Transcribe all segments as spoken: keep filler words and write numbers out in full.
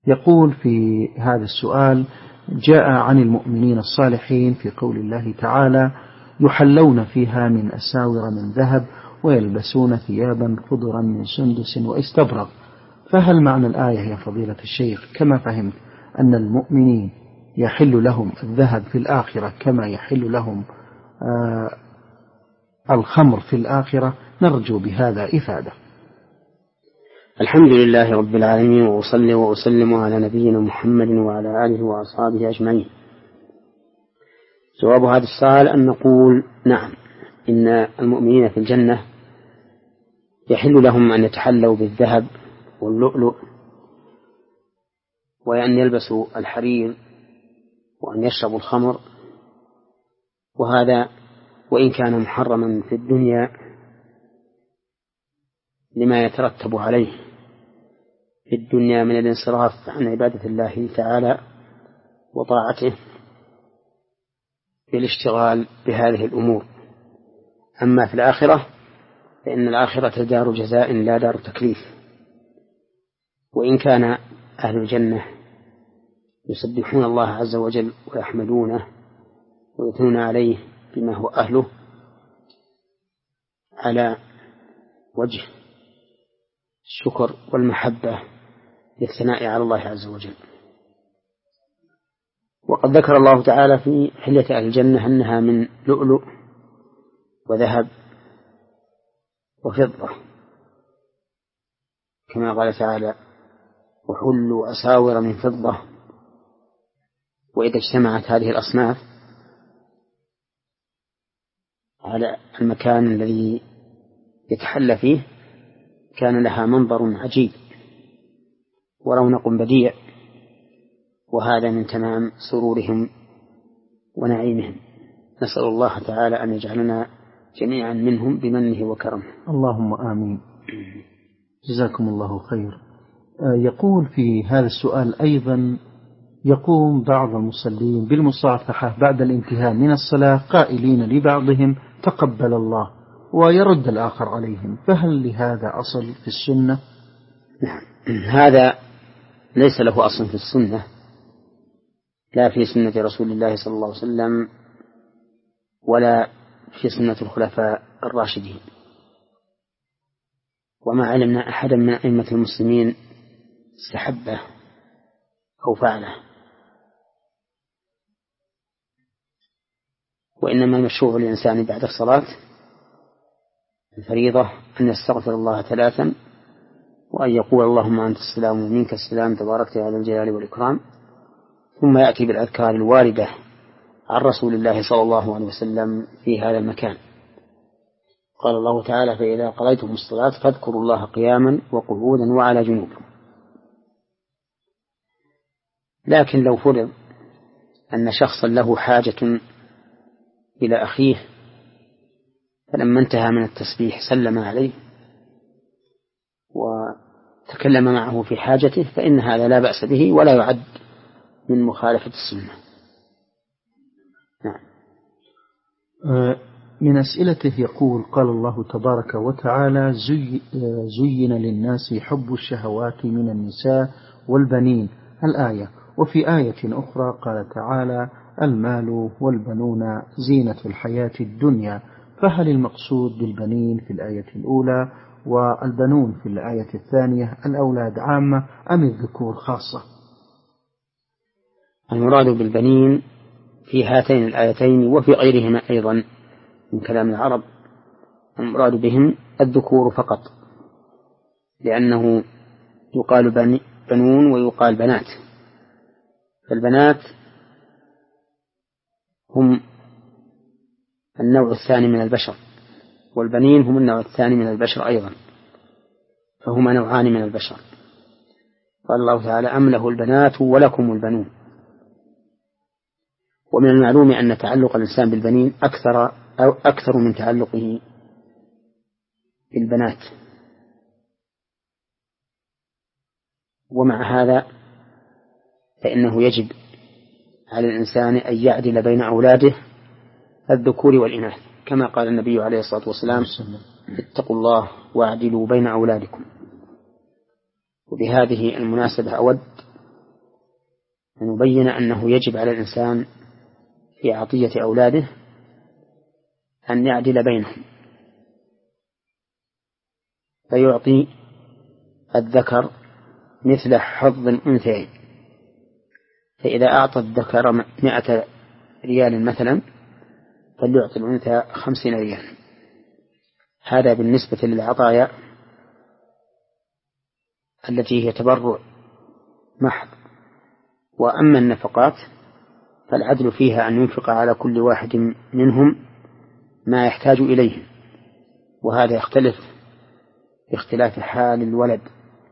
يقول في هذا السؤال: جاء عن المؤمنين الصالحين في قول الله تعالى: يحلون فيها من أساور من ذهب ويلبسون ثيابا خضرا من سندس واستبرق. فهل معنى الآية يا فضيلة الشيخ كما فهمت أن المؤمنين يحل لهم الذهب في الآخرة كما يحل لهم آه الخمر في الآخرة؟ نرجو بهذا إفادة. الحمد لله رب العالمين، وأصلي وأسلم على نبينا محمد وعلى آله وأصحابه أجمعين. جواب هذا السؤال أن نقول نعم، إن المؤمنين في الجنة يحل لهم أن يتحلوا بالذهب واللؤلؤ، وأن يلبسوا الحرير، وأن يشربوا الخمر، وهذا وإن كان محرما في الدنيا لما يترتب عليه في الدنيا من الانصراف عن عبادة الله تعالى وطاعته بالاشتغال بهذه الأمور. أما في الآخرة فإن الآخرة دار جزاء لا دار تكليف، وإن كان أهل الجنة يسبحون الله عز وجل ويحمدونه ويثنون عليه بما هو أهله على وجه الشكر والمحبة للثناء على الله عز وجل. وقد ذكر الله تعالى في حلية أهل الجنة أنها من لؤلؤ وذهب وفضة، كما قال تعالى: وحلوا أساور من فضة. وإذا اجتمعت هذه الأصناف على المكان الذي يتحلى فيه كان لها منظر عجيب ورونق بديع، وهذا من تمام سرورهم ونعيمهم. نسأل الله تعالى أن يجعلنا جميعا منهم بمنه وكرمه. اللهم آمين. جزاكم الله خير. يقول في هذا السؤال أيضا: يقوم بعض المصلين بالمصافحة بعد الانتهاء من الصلاة قائلين لبعضهم تقبل الله، ويرد الآخر عليهم، فهل لهذا أصل في السنة؟ نعم، هذا ليس له أصل في السنة، لا في سنة رسول الله صلى الله عليه وسلم ولا في سنة الخلفاء الراشدين، وما علمنا أحدا من أئمة المسلمين استحبه أو فعله. وإنما المشروع للإنسان بعد الصلاة الفريضة أن يستغفر الله ثلاثا، وأن يقول اللهم أنت السلام ومنك السلام تباركت يا ذا الجلال والإكرام، ثم يأتي بالأذكار الواردة عن رسول الله صلى الله عليه وسلم في هذا المكان. قال الله تعالى: فإذا قضيتم الصلاة فاذكروا الله قياما وقعودا وعلى جنوبكم. لكن لو فرض أن شخصا له حاجة إلى أخيه فلما انتهى من التسبيح سلم عليه وتكلم معه في حاجته فإن هذا لا بأس به ولا يعد من مخالفة السنة. نعم. من أسئلته يقول: قال الله تبارك وتعالى: زي زين للناس حب الشهوات من النساء والبنين الآية. وفي آية أخرى قال تعالى: المال والبنون زينة الحياة الدنيا. فهل المقصود بالبنين في الآية الأولى والبنون في الآية الثانية الأولاد عامة أم الذكور خاصة؟ المراد بالبنين في هاتين الآيتين وفي غيرهما أيضا من كلام العرب المراد بهم الذكور فقط، لأنه يقال بنون ويقال بنات. فالبنات هم النوع الثاني من البشر، والبنين هم النوع الثاني من البشر أيضا، فهما نوعان من البشر. قال الله تعالى: أم له البنات ولكم البنون. ومن المعلوم أن تعلق الإنسان بالبنين أكثر أو أكثر من تعلقه بالبنات، ومع هذا فإنه يجب على الإنسان أن يعدل بين أولاده الذكور والإناث، كما قال النبي عليه الصلاة والسلام: اتقوا الله واعدلوا بين أولادكم. وبهذه المناسبة أود ونبين أنه يجب على الإنسان في عطية أولاده أن يعدل بينهم، فيعطي الذكر مثل حظ الأنثيين، فإذا أعطى الذكر مائة ريال مثلا فليعطي الأنثى خمسين ريال. هذا بالنسبة للعطايا التي هي تبرع محض. وأما النفقات فالعدل فيها أن ينفق على كل واحد منهم ما يحتاج إليه، وهذا يختلف باختلاف حال الولد.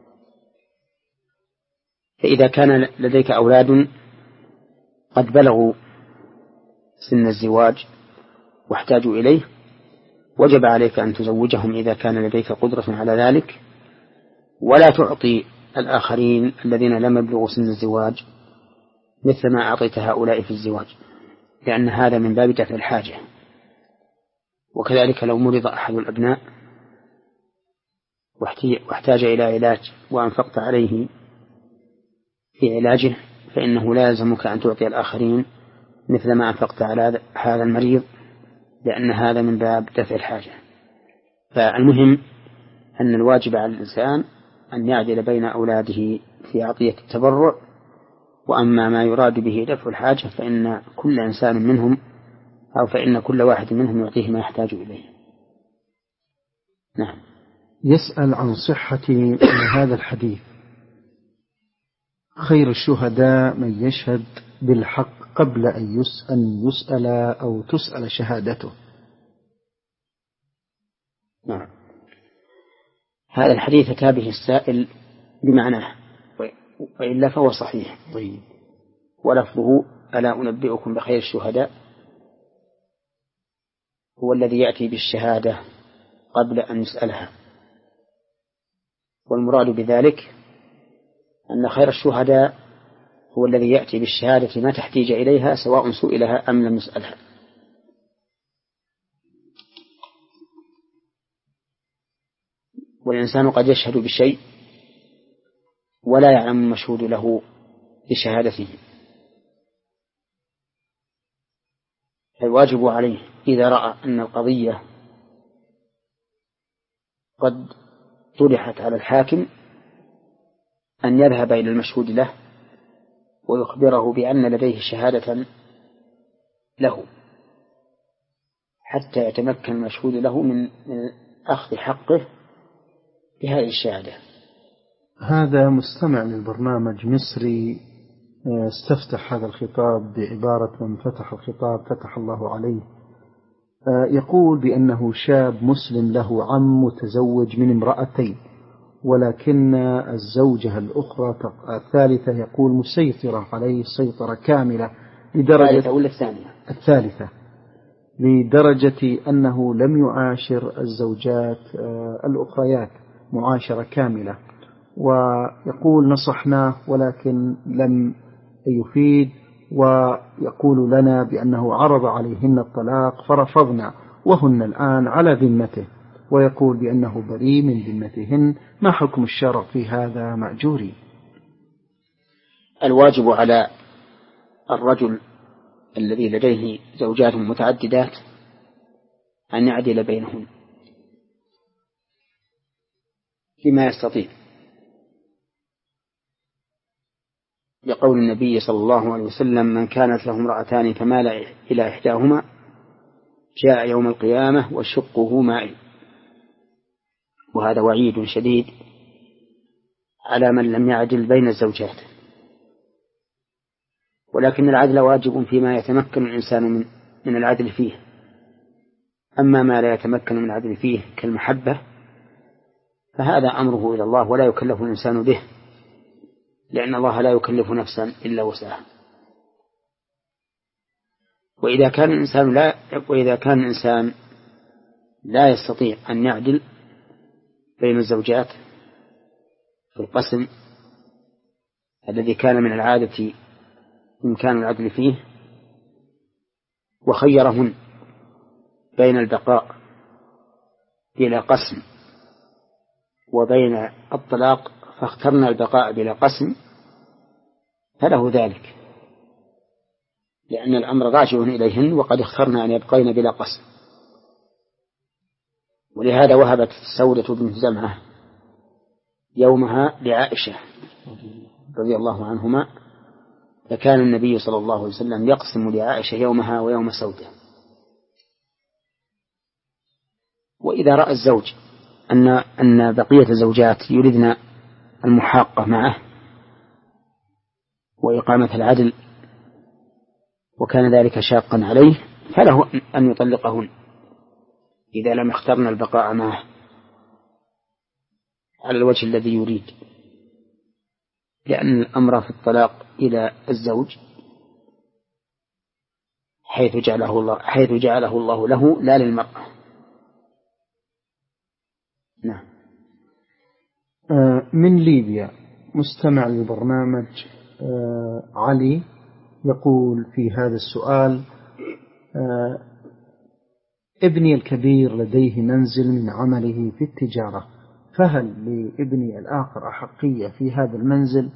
فإذا كان لديك أولاد قد بلغوا سن الزواج واحتاجوا إليه وجب عليك أن تزوجهم إذا كان لديك قدرة على ذلك، ولا تعطي الآخرين الذين لم يبلغوا سن الزواج مثل ما أعطيت هؤلاء في الزواج، لأن هذا من باب دفع الحاجة. وكذلك لو مرض أحد الأبناء واحتاج إلى علاج وأنفقت عليه في علاجه فإنه لا يلزمك أن تعطي الآخرين مثل ما أنفقت على هذا المريض، لأن هذا من باب دفع الحاجة. فالمهم أن الواجب على الإنسان أن يعدل بين أولاده في عطية التبرع، وأما ما يراد به دفع الحاجة فإن كل إنسان منهم أو فإن كل واحد منهم يعطيه ما يحتاج إليه. نعم. يسأل عن صحة هذا الحديث: خير الشهداء من يشهد بالحق قبل أن يسأل, يسأل أو تسأل شهادته. نعم. هذا الحديث أتى به السائل بمعناه، وإلا فهو صحيح. طيب. ولفظه: ألا أنبئكم بخير الشهداء، هو الذي يأتي بالشهادة قبل أن يسألها. والمراد بذلك أن خير الشهداء هو الذي يأتي بالشهادة ما تحتاج إليها سواء سئلها أم لم يسألها. والإنسان قد يشهد بشيء ولا يعلم المشهود له بشهادته، فالواجب عليه إذا رأى أن القضية قد طرحت على الحاكم أن يذهب إلى المشهود له ويخبره بأن لديه شهادة له حتى يتمكن المشهود له من أخذ حقه بهذه الشهادة. هذا مستمع للبرنامج مصري استفتح هذا الخطاب بعبارة: من فتح الخطاب فتح الله عليه. يقول بأنه شاب مسلم له عم متزوج من امرأتين، ولكن الزوجة الأخرى الثالثة يقول مسيطرة عليه سيطرة كاملة لدرجة الثانية الثالثة لدرجة أنه لم يعاشر الزوجات الأخريات معاشرة كاملة. ويقول نصحناه ولكن لم يفيد، ويقول لنا بأنه عرض عليهن الطلاق فرفضنا وهن الآن على ذمته، ويقول بأنه بريء من ذمتهن. ما حكم الشرع في هذا مأجوري؟ الواجب على الرجل الذي لديه زوجات متعددات أن يعدل بينهن فيما يستطيع، لقول النبي صلى الله عليه وسلم: من كانت له امرأتان فمال إلى إحداهما جاء يوم القيامة وشقه مائل. وهذا وعيد شديد على من لم يعدل بين الزوجات. ولكن العدل واجب فيما يتمكن الإنسان من من العدل فيه، أما ما لا يتمكن من العدل فيه كالمحبة فهذا أمره إلى الله ولا يكلف الإنسان به، لأن الله لا يكلف نفسا إلا وسعها. وإذا كان الإنسان لا وإذا كان الإنسان لا يستطيع أن يعدل بين الزوجات في القسم الذي كان من العادة إمكان العدل فيه، وخيرهن بين البقاء بلا قسم وبين الطلاق فاخترنا البقاء بلا قسم، فله ذلك، لأن الأمر راجع إليهن وقد اخترنا أن يبقين بلا قسم. ولهذا وهبت سودة بنت زمعة يومها لعائشة رضي الله عنهما، فكان النبي صلى الله عليه وسلم يقسم لعائشة يومها ويوم سودة. وإذا رأى الزوج أن أن بقية الزوجات يريدن المحاقة معه وإقامة العدل وكان ذلك شاقا عليه، فله أن يطلقهن إذا لم يخترن البقاء معه على الوجه الذي يريد، لأن الأمر في الطلاق إلى الزوج حيث جعله الله حيث جعله الله له لا للمرأة. نعم. من ليبيا مستمع للبرنامج علي يقول في هذا السؤال: ابني الكبير لديه منزل من عمله في التجارة، فهل لابني الآخر أحقية في هذا المنزل؟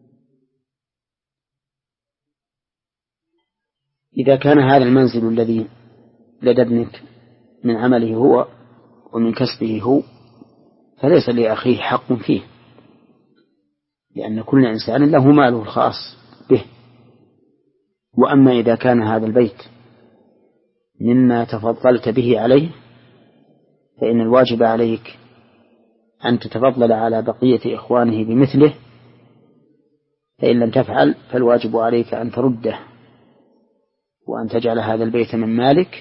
إذا كان هذا المنزل الذي لدى ابنك من عمله هو ومن كسبه هو فليس لأخيه حق فيه، لأن كل إنسان له ماله الخاص به. وأما إذا كان هذا البيت مما تفضلت به عليه فإن الواجب عليك أن تتفضل على بقية إخوانه بمثله، فإن لم تفعل فالواجب عليك أن ترده وأن تجعل هذا البيت من مالك،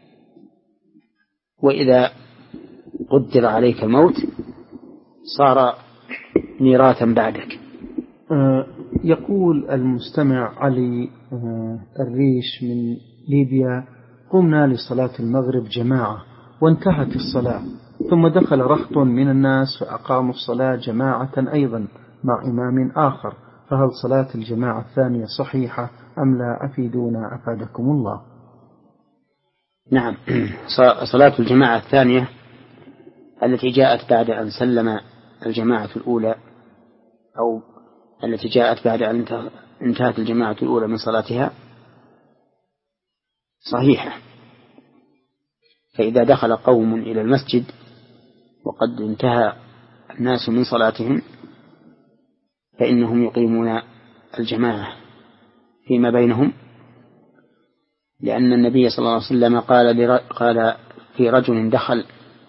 وإذا قدر عليك الموت صار ميراثا بعدك. آه يقول المستمع علي آه الريش من ليبيا: قمنا لصلاة المغرب جماعة وانتهت الصلاة، ثم دخل رهط من الناس فأقاموا الصلاة جماعة أيضا مع إمام آخر، فهل صلاة الجماعة الثانية صحيحة أم لا؟ أفيدونا أفادكم الله. نعم، صلاة الجماعة الثانية التي جاءت بعد أن سلم الجماعة الأولى أو التي جاءت بعد أن انتهت الجماعة الأولى من صلاتها صحيحة. فإذا دخل قوم إلى المسجد وقد انتهى الناس من صلاتهم فإنهم يقيمون الجماعة فيما بينهم، لأن النبي صلى الله عليه وسلم قال قال في رجل دخل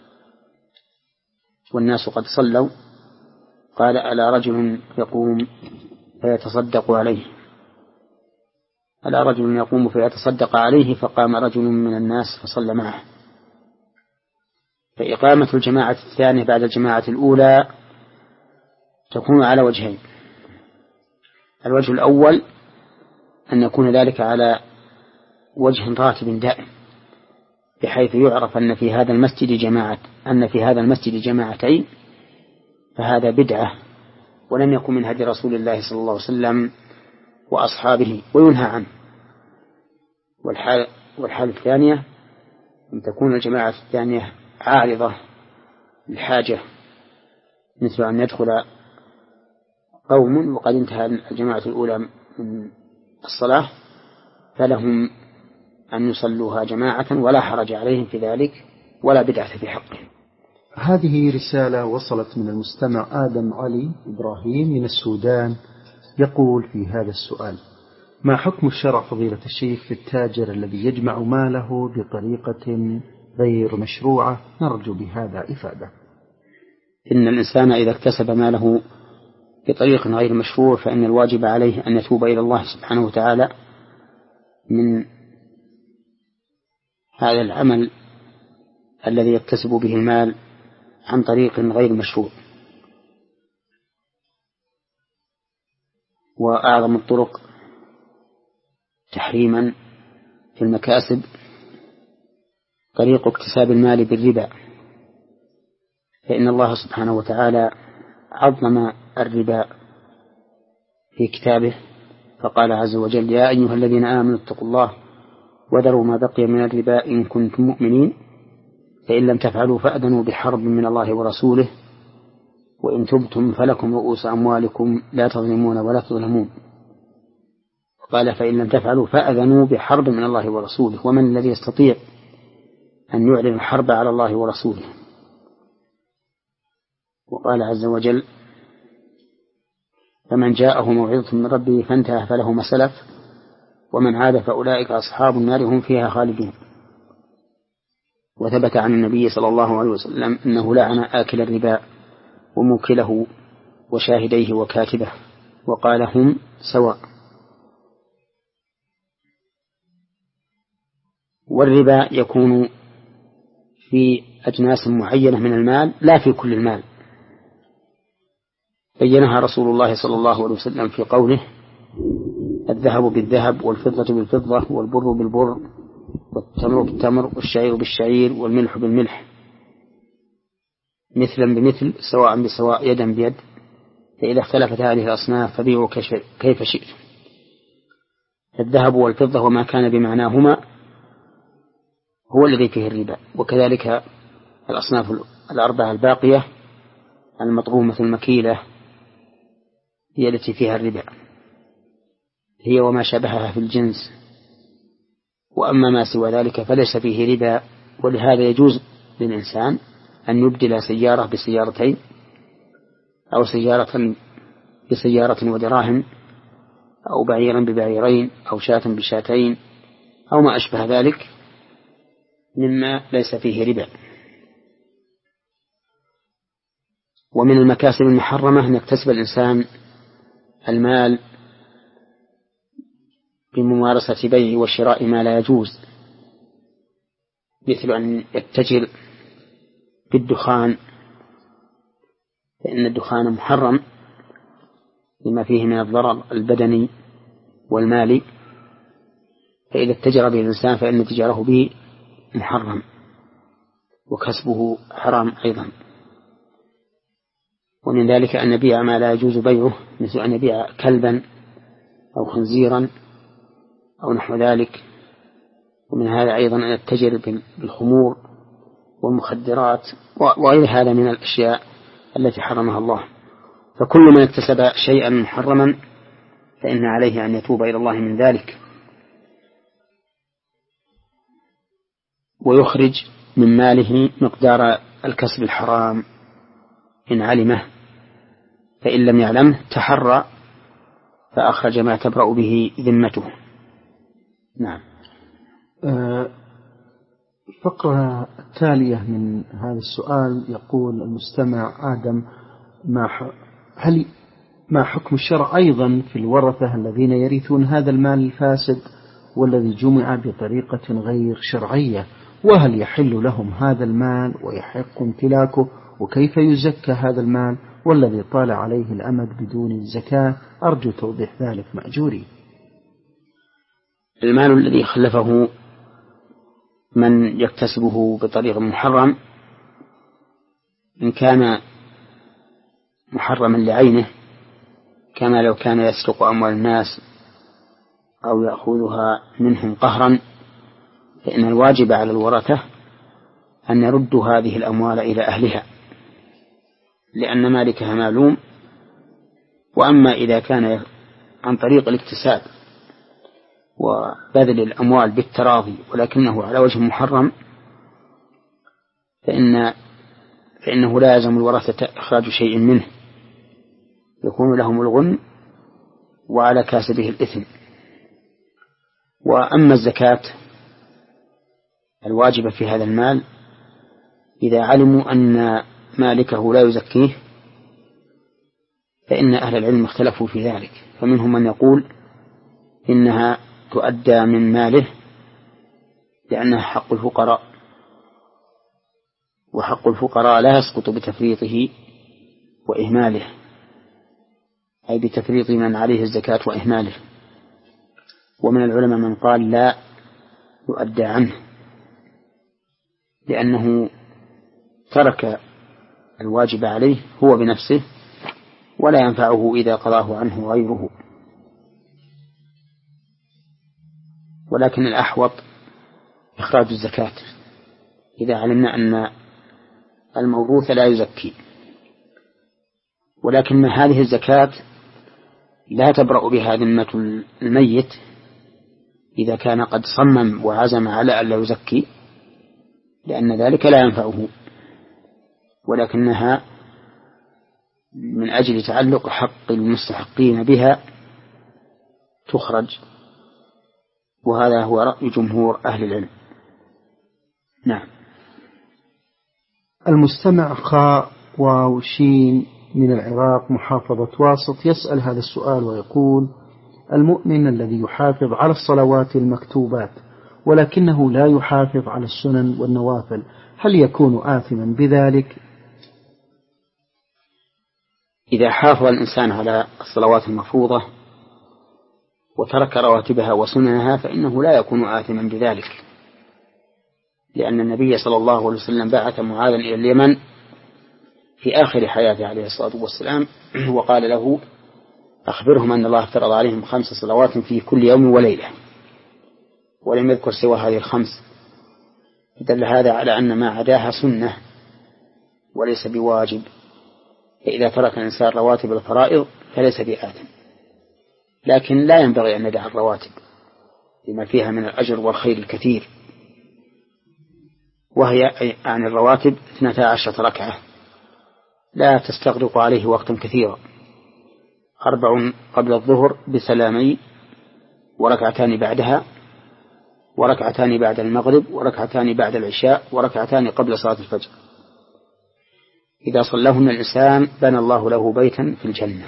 والناس قد صلوا قال: ألا رجل يقوم فيتصدق عليه ألا رجل يقوم فيتصدق عليه فقام رجل من الناس فصلى معه. فإقامة الجماعة الثانية بعد الجماعة الأولى تكون على وجهين: الوجه الأول أن يكون ذلك على وجه راتب دائم، بحيث يعرف أن في هذا المسجد جماعة أن في هذا المسجد جماعتين، فهذا بدعة ولم يكن من هدي رسول الله صلى الله عليه وسلم وأصحابه وينهى عنه. والحال, والحال الثانية أن تكون الجماعة الثانية عارضة للحاجة، مثل أن يدخل قوم وقد انتهى الجماعة الأولى من الصلاة فلهم أن يصلوها جماعة ولا حرج عليهم في ذلك ولا بدعة في حقهم. هذه رسالة وصلت من المستمع آدم علي إبراهيم من السودان، يقول في هذا السؤال: ما حكم الشرع فضيلة الشيخ في التاجر الذي يجمع ماله بطريقة غير مشروعة؟ نرجو بهذا إفادة. إن الإنسان إذا اكتسب ماله بطريق غير مشروع فإن الواجب عليه أن يتوب إلى الله سبحانه وتعالى من هذا العمل الذي يكتسب به المال عن طريق غير مشروع. وأعظم الطرق تحريما في المكاسب طريق اكتساب المال بالربا، فإن الله سبحانه وتعالى عظم الربا في كتابه فقال عز وجل: يا أيها الذين آمنوا اتقوا الله وذروا ما بقي من الربا إن كنتم مؤمنين فإن لم تفعلوا فأذنوا بحرب من الله ورسوله وإن تبتم فلكم رؤوس أموالكم لا تظلمون ولا تظلمون. قال فإن لم تفعلوا فأذنوا بحرب من الله ورسوله، ومن الذي يستطيع أن يعلن الحرب على الله ورسوله. وقال عز وجل فمن جاءه موعظة من ربه فانتهى فله ما سلف ومن عاد فأولئك أصحاب النار هم فيها خالدون. وثبت عن النبي صلى الله عليه وسلم أنه لعن آكل الربا وموكله وشاهديه وكاتبه، وقال هم سواء. والربا يكون في أجناس معينة من المال لا في كل المال، بينها رسول الله صلى الله عليه وسلم في قوله الذهب بالذهب والفضة بالفضة والبر بالبر والتمر بالتمر والشعير بالشعير والملح بالملح مثلا بمثل سواء بسواء يدا بيد، فإذا اختلفت هذه الأصناف فبيعوا كيف شئت. الذهب والفضة وما كان بمعناهما هو الذي فيه الربا، وكذلك الأصناف الأربعة الباقية المطعومة المكيلة هي التي فيها الربا، هي وما شبهها في الجنس، وأما ما سوى ذلك فليس فيه ربا. ولهذا يجوز للإنسان أن يبدل سيارة بسيارتين أو سيارة بسيارة ودراهم أو بعيرا ببعيرين أو شاة بشاتين أو ما أشبه ذلك مما ليس فيه ربا. ومن المكاسب المحرمة أن يكتسب الإنسان المال بممارسة بيع وشراء ما لا يجوز، مثل أن يتجر بالدخان، فإن الدخان محرم لما فيه من الضرر البدني والمالي، فإذا اتجر به الإنسان فإن تجاره به محرم وكسبه حرام أيضا. ومن ذلك أن يبيع ما لا يجوز بيعه، مثل أن يبيع كلبا أو خنزيرا أو نحو ذلك. ومن هذا أيضا أن يتجر بالخمور والمخدرات وغير هذا من الأشياء التي حرمها الله. فكل من اكتسب شيئا محرما فإن عليه أن يتوب إلى الله من ذلك ويخرج من ماله مقدار الكسب الحرام إن علمه، فإن لم يعلمه تحرى فأخرج ما تبرأ به ذمته. نعم. الفقرة التالية من هذا السؤال يقول المستمع آدم ما هل ما حكم الشرع أيضا في الورثة الذين يرثون هذا المال الفاسد والذي جمع بطريقة غير شرعية، وهل يحل لهم هذا المال ويحق امتلاكه، وكيف يزكى هذا المال والذي طال عليه الأمد بدون الزكاة؟ أرجو توضيح ذلك مأجوري. المال الذي خلفه من يكتسبه بطريق محرم إن كان محرما لعينه كما لو كان يسرق أموال الناس أو يأخذها منهم قهرا، فإن الواجب على الورثة أن يردوا هذه الأموال إلى أهلها لأن مالكها معلوم. وأما إذا كان عن طريق الاكتساب وبذل الأموال بالتراضي ولكنه على وجه محرم فإن فإنه لا يلزم الورثة إخراج شيء منه، يكون لهم الغنم وعلى كاسبه الإثم. وأما الزكاة الواجبة في هذا المال إذا علموا أن مالكه لا يزكيه فإن أهل العلم اختلفوا في ذلك، فمنهم من يقول إنها تؤدى من ماله لأنها حق الفقراء، وحق الفقراء لا يسقط بتفريطه وإهماله، أي بتفريط من عليه الزكاة وإهماله. ومن العلماء من قال لا يؤدى عنه لأنه ترك الواجب عليه هو بنفسه ولا ينفعه إذا قضاه عنه غيره. ولكن الأحوط إخراج الزكاة إذا علمنا أن الموروث لا يزكي. ولكن هذه الزكاة لا تبرأ بها ذمة الميت إذا كان قد صمم وعزم على أن لا يزكي، لأن ذلك لا ينفعه، ولكنها من أجل تعلق حق المستحقين بها تخرج، وهذا هو رأي جمهور أهل العلم. نعم. المستمع خاء واو شين من العراق محافظة واسط يسأل هذا السؤال ويقول: المؤمن الذي يحافظ على الصلوات المكتوبات ولكنه لا يحافظ على السنن والنوافل، هل يكون آثما بذلك؟ إذا حافظ الإنسان على الصلوات المفروضة وترك رواتبها وسننها فإنه لا يكون آثما بذلك، لأن النبي صلى الله عليه وسلم بعث معاذا إلى اليمن في آخر حياته عليه الصلاة والسلام وقال له: أخبرهم أن الله افترض عليهم خمس صلوات في كل يوم وليلة، ولم يذكر سوى هذه الخمس، دل هذا على أن ما عداها سنة وليس بواجب، فإذا ترك الإنسان رواتب الفرائض فليس بآثم، لكن لا ينبغي أن ندع الرواتب لما فيها من الأجر والخير الكثير، وهي عن الرواتب اثنتا عشرة ركعة لا تستغرق عليه وقتا كثيرا: أربع قبل الظهر بسلامي، وركعتان بعدها، وركعتان بعد المغرب، وركعتان بعد العشاء، وركعتان قبل صلاة الفجر. إذا صلىهن الإنسان بنى الله له بيتا في الجنة،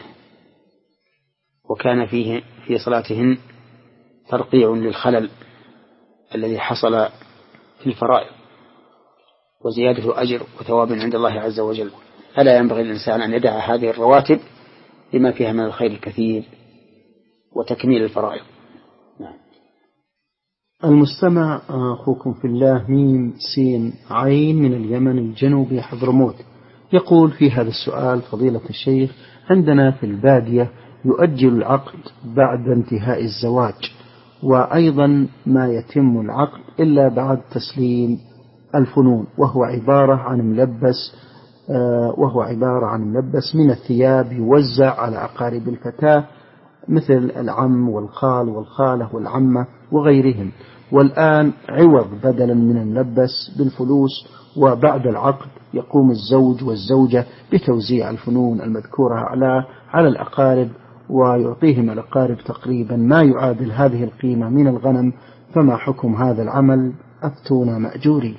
وكان فيه في صلاتهن ترقيع للخلل الذي حصل في الفرائض وزيادة أجر وثواب عند الله عز وجل، فلا ينبغي الإنسان أن يدع هذه الرواتب لما فيها من الخير الكثير وتكميل الفرائض. نعم. المستمع أخوكم في الله ميم سين عين من اليمن الجنوبي حضرموت يقول في هذا السؤال: فضيلة الشيخ، عندنا في البادية يؤجل العقد بعد انتهاء الزواج، وأيضا ما يتم العقد إلا بعد تسليم الفنون، وهو عبارة عن ملبس وهو عبارة عن ملبس من الثياب يوزع على أقارب الفتاة مثل العم والخال والخالة والعمة وغيرهم، والآن عوض بدلا من الملبس بالفلوس، وبعد العقد يقوم الزوج والزوجة بتوزيع الفنون المذكورة على على الأقارب، ويعطيهم الأقارب تقريبا ما يعادل هذه القيمة من الغنم، فما حكم هذا العمل؟ أفتونا مأجوري.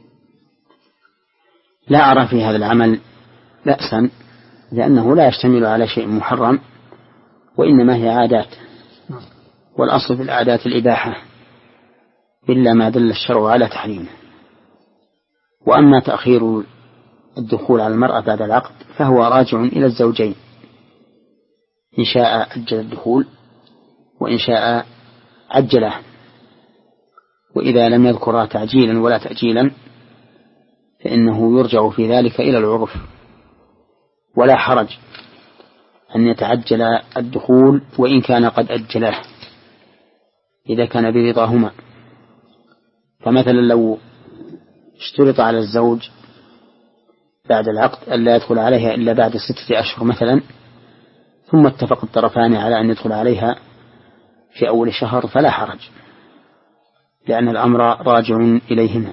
لا أرى في هذا العمل بأسا، لأنه لا يشتمل على شيء محرم، وإنما هي عادات، والأصل في العادات الإباحة إلا ما دل الشرع على تحريمه. وأما تأخير الدخول على المرأة بعد العقد فهو راجع إلى الزوجين، إن شاء أجل الدخول وإن شاء عجله، وإذا لم يذكر تعجيلا ولا تأجيلا فإنه يرجع في ذلك إلى العرف، ولا حرج أن يتعجل الدخول وإن كان قد أجله إذا كان برضاهما. فمثلا لو اشترط على الزوج بعد العقد ألا يدخل عليها إلا بعد ستة أشهر مثلا، ثم اتفق الطرفان على أن يدخل عليها في أول شهر، فلا حرج، لأن الأمر راجع إليهما.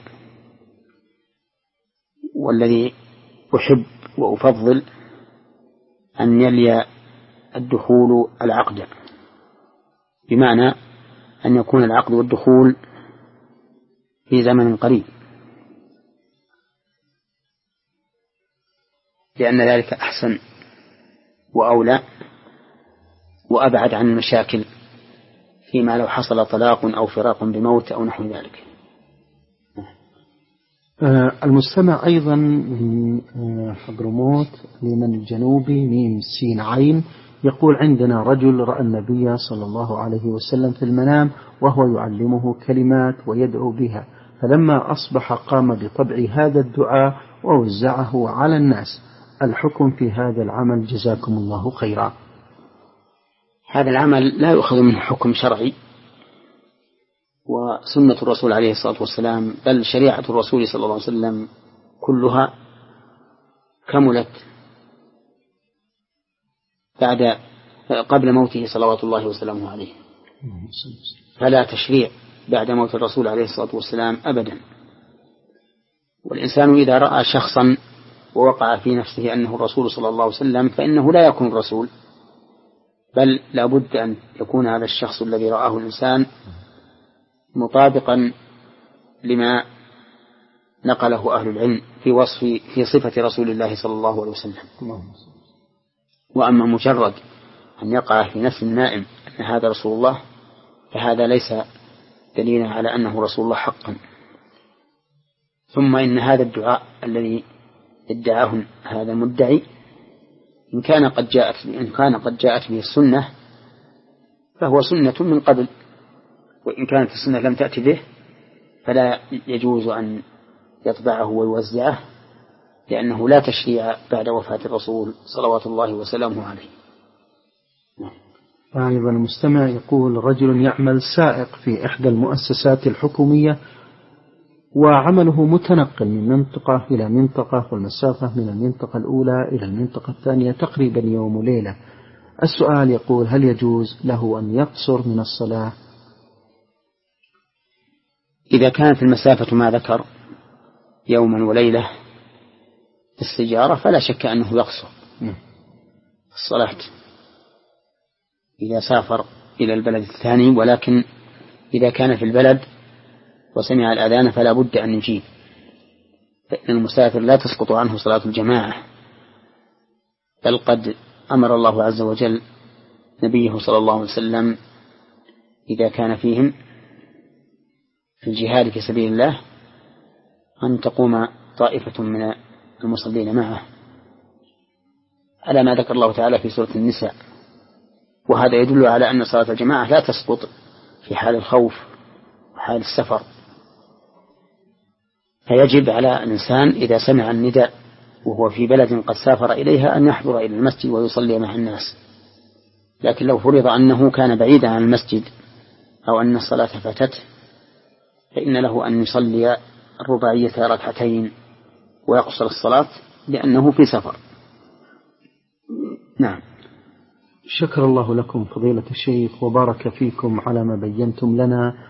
والذي أحب وأفضل أن يلي الدخول العقد، بمعنى أن يكون العقد والدخول في زمن قريب، لأن ذلك أحسن وأولى وأبعد عن المشاكل فيما لو حصل طلاق أو فراق بموت أو نحو ذلك. المستمع أيضا من حضرموت اليمن الجنوبي ميم سين عين يقول: عندنا رجل رأى النبي صلى الله عليه وسلم في المنام وهو يعلمه كلمات ويدعو بها، فلما أصبح قام بطبع هذا الدعاء ووزعه على الناس، الحكم في هذا العمل جزاكم الله خيرا؟ هذا العمل لا يؤخذ منه حكم شرعي، وسنة الرسول عليه الصلاة والسلام بل شريعة الرسول صلى الله عليه وسلم كلها كملت بعد قبل موته صلوات الله وسلامه عليه، فلا تشريع بعد موت الرسول عليه الصلاة والسلام أبدا. والإنسان إذا رأى شخصا ووقع في نفسه أنه الرسول صلى الله عليه وسلم فإنه لا يكون الرسول، بل لا بد أن يكون هذا الشخص الذي رآه الإنسان مطابقا لما نقله أهل العلم في وصف في صفة رسول الله صلى الله عليه وسلم. وأما مجرد أن يقع في نفس النائم أن هذا رسول الله فهذا ليس دليلا على أنه رسول الله حقا. ثم إن هذا الدعاء الذي ادعاه هذا المدعي إن كان قد جاءت إن كان قد جاءت به السنة فهو سنة من قبل، وإن كانت السنة لم تأتي به فلا يجوز أن يطبعه ويوزعه، لأنه لا تشريع بعد وفاة الرسول صلوات الله وسلامه عليه. أيضا المستمع يقول: رجل يعمل سائق في إحدى المؤسسات الحكومية وعمله متنقل من منطقة إلى منطقة، والمسافة من المنطقة الأولى إلى المنطقة الثانية تقريبا يوم وليلة. السؤال يقول: هل يجوز له أن يقصر من الصلاة؟ إذا كانت المسافة ما ذكر يوما وليلة السجارة فلا شك أنه يقصر الصلاة إذا سافر إلى البلد الثاني، ولكن إذا كان في البلد وسمع الأذان فلا بد أن يجيب، فإن المسافر لا تسقط عنه صلاة الجماعة، بل قد أمر الله عز وجل نبيه صلى الله عليه وسلم إذا كان فيهم في الجهاد في سبيل الله أن تقوم طائفة من المصلين معه، على ما ذكر الله تعالى في سورة النساء. وهذا يدل على أن صلاة الجماعة لا تسقط في حال الخوف وحال السفر، فيجب على الإنسان إذا سمع النداء وهو في بلد قد سافر إليها أن يحضر إلى المسجد ويصلي مع الناس. لكن لو فرض أنه كان بعيدا عن المسجد أو أن الصلاة فاتته فإن له أن يصلي الرباعية ركعتين ويقصر الصلاة لأنه في سفر. نعم. شكر الله لكم فضيلة الشيخ وبارك فيكم على ما بينتم لنا